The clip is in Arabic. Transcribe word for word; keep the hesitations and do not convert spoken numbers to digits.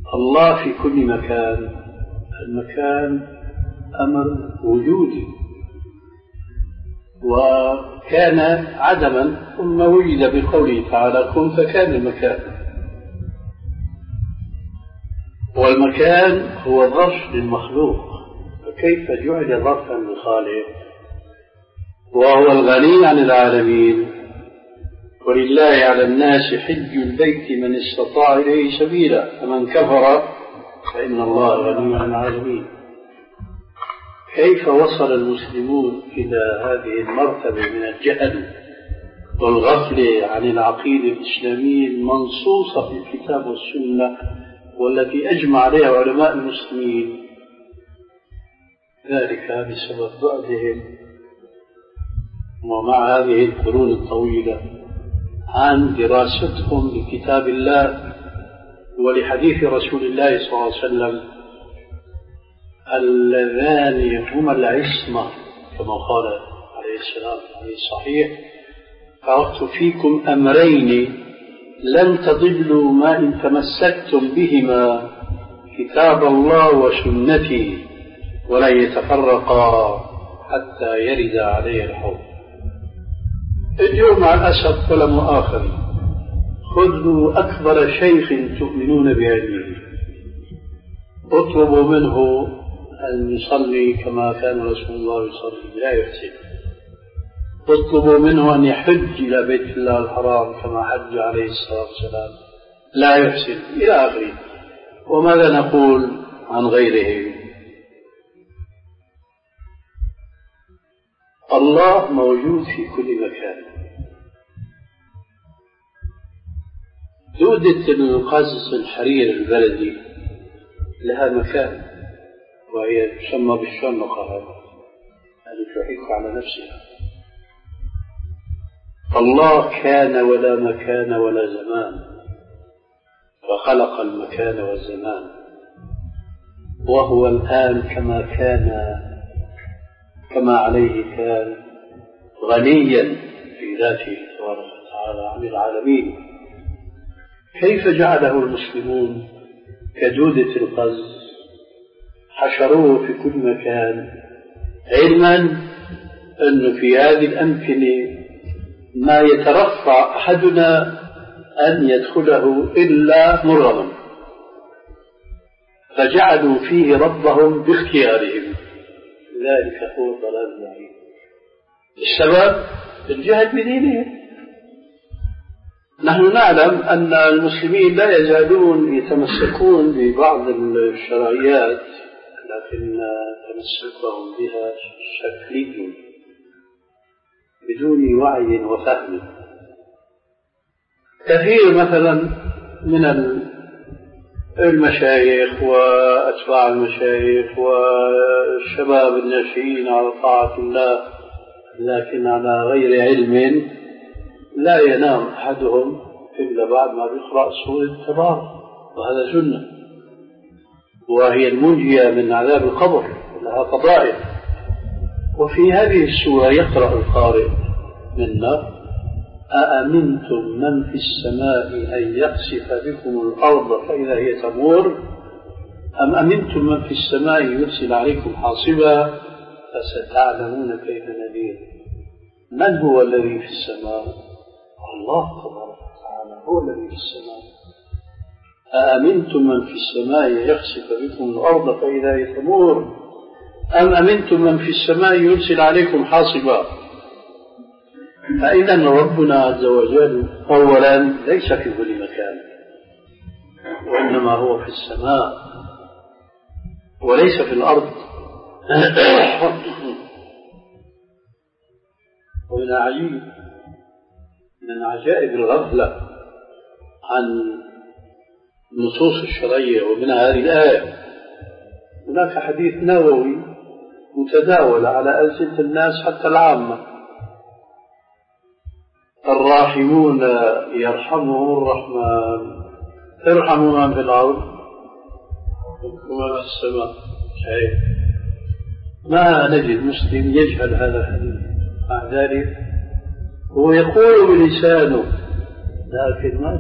الله في كل مكان. المكان أمر وجودي، وكان عدما ثم وجد بقوله تعالى كن فكان المكان. والمكان هو ظرف للمخلوق، فكيف جعل ظرفا للخالق؟ وهو الغني عن العالمين. ولله على الناس حج البيت من استطاع إليه سبيلا فمن كفر فإن الله غني عن العالمين. كيف وصل المسلمون إلى هذه المرتبة من الجهل والغفلة عن العقيدة الإسلامية المنصوصة في الكتاب والسنة والتي أجمع عليها علماء المسلمين؟ ذلك بسبب بعدهم ومع هذه القرون الطويلة عن دراستهم لكتاب الله ولحديث رسول الله صلى الله عليه وسلم اللذان هما العصمة كما قال عليه السلام في الصحيح تركت فيكم أمرين لن تضلوا ما إن تمسكتم بهما كتاب الله وسنتي ولا يتفرقا حتى يرد عليه الحوض. اليوم مع الأسف ولا مؤاخذ خذوا أكبر شيخ تؤمنون بعلمه اطلبوا منه أن يصلي كما كان رسول الله يصلي لا يحسن، اطلبوا منه أن يحج إلى بيت الله الحرام كما حج عليه الصلاة والسلام لا يحسن إلى آخره. وماذا نقول عن غيره؟ الله موجود في كل مكان. دودة القزز الحرير البلدي لها مكان وهي تسمى بالشنقة، يعني تحيك على نفسها. الله كان ولا مكان ولا زمان فخلق المكان والزمان، وهو الآن كما كان كما عليه كان غنيا في ذاته تبارك وتعالى عن العالمين. كيف جعله المسلمون كدودة القز حشروه في كل مكان علما أنه في هذه الأمكنة ما يترفع أحدنا أن يدخله إلا مرغما، فجعلوا فيه ربهم باختيارهم. ذلك هو الضلال البعيد. السبب الجهل بدينهم. نحن نعلم أن المسلمين لا يزالون يتمسكون ببعض الشرعيات لكن تمسكهم بها شكلي بدون وعي وفهم. كثير مثلا من المشايخ وأتباع المشايخ والشباب الناشئين على طاعة الله لكن على غير علم لا ينام أحدهم إلا بعد ما يقرأ سورة التبارك، وهذا سنة وهي المنجية من عذاب القبر لها فضائل. وفي هذه السورة يقرأ القارئ منا أأمنتم من في السماء أن يخسف بكم الأرض فإذا هي تمور أم أمنتم من في السماء يرسل عليكم حاصبا فستعلمون كيف نذير. من هو الذي في السماء؟ الله تبارك وتعالى هو الذي في السماء. أأمنتم من في السماء يخسف بكم الأرض فإذا هي تمور أم أمنتم من في السماء يرسل عليكم حاصبا. فإذا ربنا عز وجل أولا ليس في كل مكان وإنما هو في السماء وليس في الأرض. ومن عجيب من عجائب الغفلة عن النصوص الشرعية ومن هذه الآية هناك حديث نووي متداول على ألسنة الناس حتى العامة: الراحمون يرحمهم الرحمن ارحموا من في الأرض ومن في السماء. شيء ما نجد مسلم يجهل هذا الحديث، مع ذلك هو يقول بلسانه لكن ما